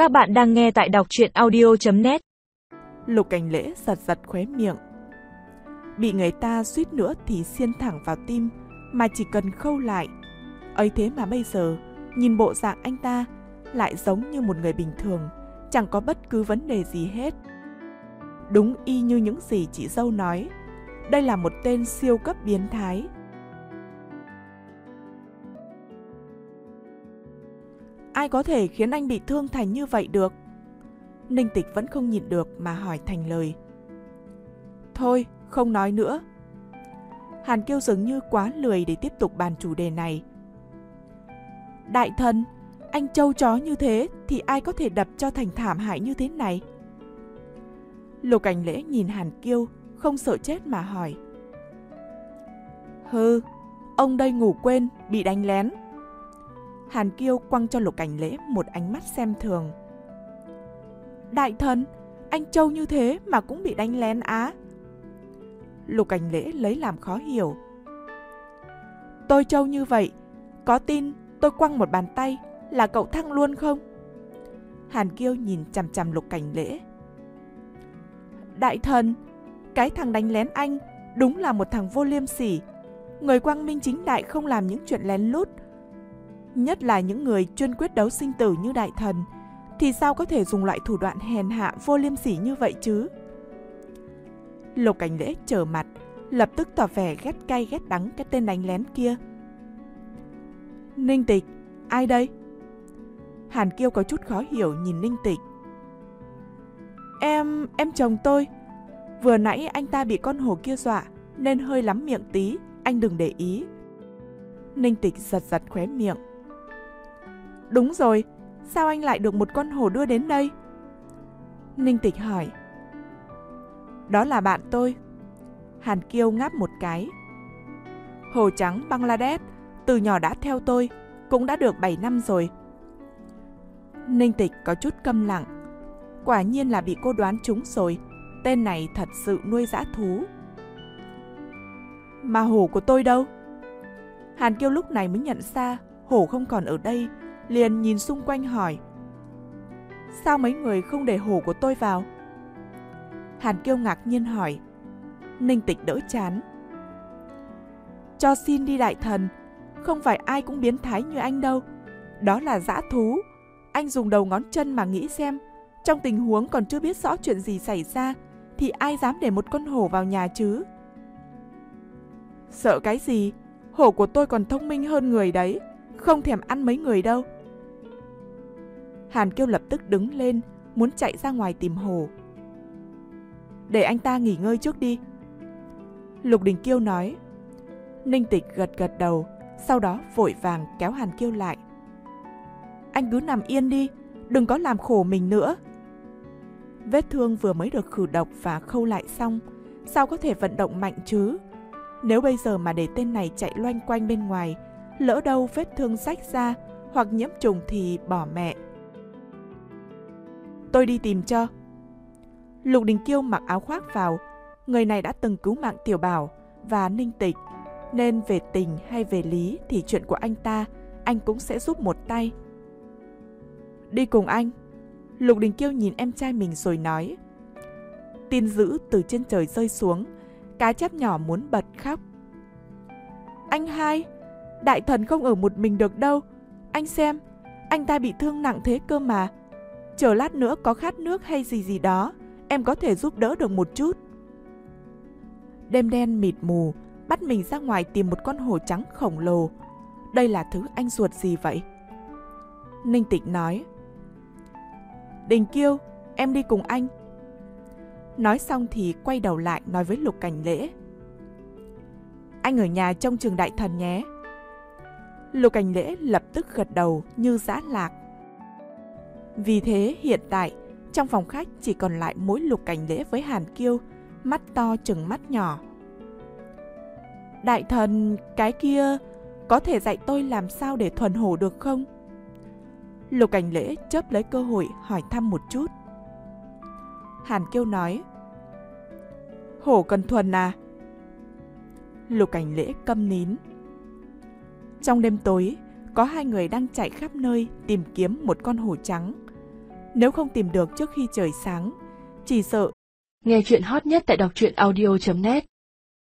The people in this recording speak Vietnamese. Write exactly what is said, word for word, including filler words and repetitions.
Các bạn đang nghe tại đọc truyện audio chấm net. Lục Cảnh Lễ giật giật khóe miệng. Bị người ta suýt nữa thì xiên thẳng vào tim, mà chỉ cần khâu lại. Ấy thế mà bây giờ, nhìn bộ dạng anh ta lại giống như một người bình thường, chẳng có bất cứ vấn đề gì hết. Đúng y như những gì chị dâu nói, đây là một tên siêu cấp biến thái. Ai có thể khiến anh bị thương thành như vậy được? Ninh Tịch vẫn không nhịn được mà hỏi thành lời. Thôi, không nói nữa. Hàn Kiêu dường như quá lười để tiếp tục bàn chủ đề này. Đại thần, anh trâu chó như thế thì ai có thể đập cho thành thảm hại như thế này? Lục Cảnh Lễ nhìn Hàn Kiêu, không sợ chết mà hỏi. Hừ, ông đây ngủ quên, bị đánh lén. Hàn Kiêu quăng cho Lục Cảnh Lễ một ánh mắt xem thường. Đại thần, anh trâu như thế mà cũng bị đánh lén á? Lục Cảnh Lễ lấy làm khó hiểu. Tôi trâu như vậy, có tin tôi quăng một bàn tay là cậu thăng luôn không? Hàn Kiêu nhìn chằm chằm Lục Cảnh Lễ. Đại thần, cái thằng đánh lén anh đúng là một thằng vô liêm sỉ. Người quang minh chính đại không làm những chuyện lén lút. Nhất là những người chuyên quyết đấu sinh tử như đại thần, thì sao có thể dùng loại thủ đoạn hèn hạ vô liêm sỉ như vậy chứ? Lục Cảnh Lễ trở mặt, lập tức tỏ vẻ ghét cay ghét đắng cái tên đánh lén kia. Ninh Tịch, ai đây? Hàn Kiêu có chút khó hiểu nhìn Ninh Tịch. Em, em chồng tôi. Vừa nãy anh ta bị con hổ kia dọa nên hơi lắm miệng tí, anh đừng để ý. Ninh Tịch giật giật khóe miệng. Đúng rồi, sao anh lại được một con hổ đưa đến đây? Ninh Tịch hỏi. Đó là bạn tôi. Hàn Kiêu ngáp một cái. Hổ trắng Bangladesh, từ nhỏ đã theo tôi, cũng đã được bảy năm rồi. Ninh Tịch có chút câm lặng. Quả nhiên là bị cô đoán trúng rồi, tên này thật sự nuôi dã thú. Mà hổ của tôi đâu? Hàn Kiêu lúc này mới nhận ra hổ không còn ở đây, liền nhìn xung quanh hỏi. Sao mấy người không để hổ của tôi vào? Hàn Kiêu ngạc nhiên hỏi. Ninh Tịch đỡ chán. Cho xin đi đại thần, không phải ai cũng biến thái như anh đâu. Đó là dã thú. Anh dùng đầu ngón chân mà nghĩ xem, trong tình huống còn chưa biết rõ chuyện gì xảy ra, thì ai dám để một con hổ vào nhà chứ? Sợ cái gì? Hổ của tôi còn thông minh hơn người đấy, không thèm ăn mấy người đâu. Hàn Kiêu lập tức đứng lên, muốn chạy ra ngoài tìm hổ. Để anh ta nghỉ ngơi trước đi. Lục Đình Kiêu nói. Ninh Tịch gật gật đầu, sau đó vội vàng kéo Hàn Kiêu lại. Anh cứ nằm yên đi, đừng có làm khổ mình nữa. Vết thương vừa mới được khử độc và khâu lại xong, sao có thể vận động mạnh chứ? Nếu bây giờ mà để tên này chạy loanh quanh bên ngoài, lỡ đâu vết thương rách ra hoặc nhiễm trùng thì bỏ mẹ. Tôi đi tìm cho. Lục Đình Kiêu mặc áo khoác vào. Người này đã từng cứu mạng Tiểu Bảo và Ninh Tịch, nên về tình hay về lý thì chuyện của anh ta, anh cũng sẽ giúp một tay. Đi cùng anh. Lục Đình Kiêu nhìn em trai mình rồi nói. Tin dữ từ trên trời rơi xuống, cá chép nhỏ muốn bật khóc. Anh hai, đại thần không ở một mình được đâu. Anh xem, anh ta bị thương nặng thế cơ mà. Chờ lát nữa có khát nước hay gì gì đó, em có thể giúp đỡ được một chút. Đêm đen mịt mù, bắt mình ra ngoài tìm một con hổ trắng khổng lồ. Đây là thứ anh ruột gì vậy? Ninh Tịch nói. Đình Kiêu, em đi cùng anh. Nói xong thì quay đầu lại nói với Lục Cảnh Lễ. Anh ở nhà trông chừng đại thần nhé. Lục Cảnh Lễ lập tức gật đầu như dã lạc. Vì thế hiện tại trong phòng khách chỉ còn lại mỗi Lục Cảnh Lễ với Hàn Kiêu, mắt to chừng mắt nhỏ. Đại thần, cái kia có thể dạy tôi làm sao để thuần hổ được không? Lục Cảnh Lễ chớp lấy cơ hội hỏi thăm một chút. Hàn Kiêu nói. Hổ cần thuần à? Lục Cảnh Lễ câm nín. Trong đêm tối, có hai người đang chạy khắp nơi tìm kiếm một con hổ trắng. Nếu không tìm được trước khi trời sáng, chỉ sợ. Nghe chuyện hot nhất tại đọc truyện audio chấm net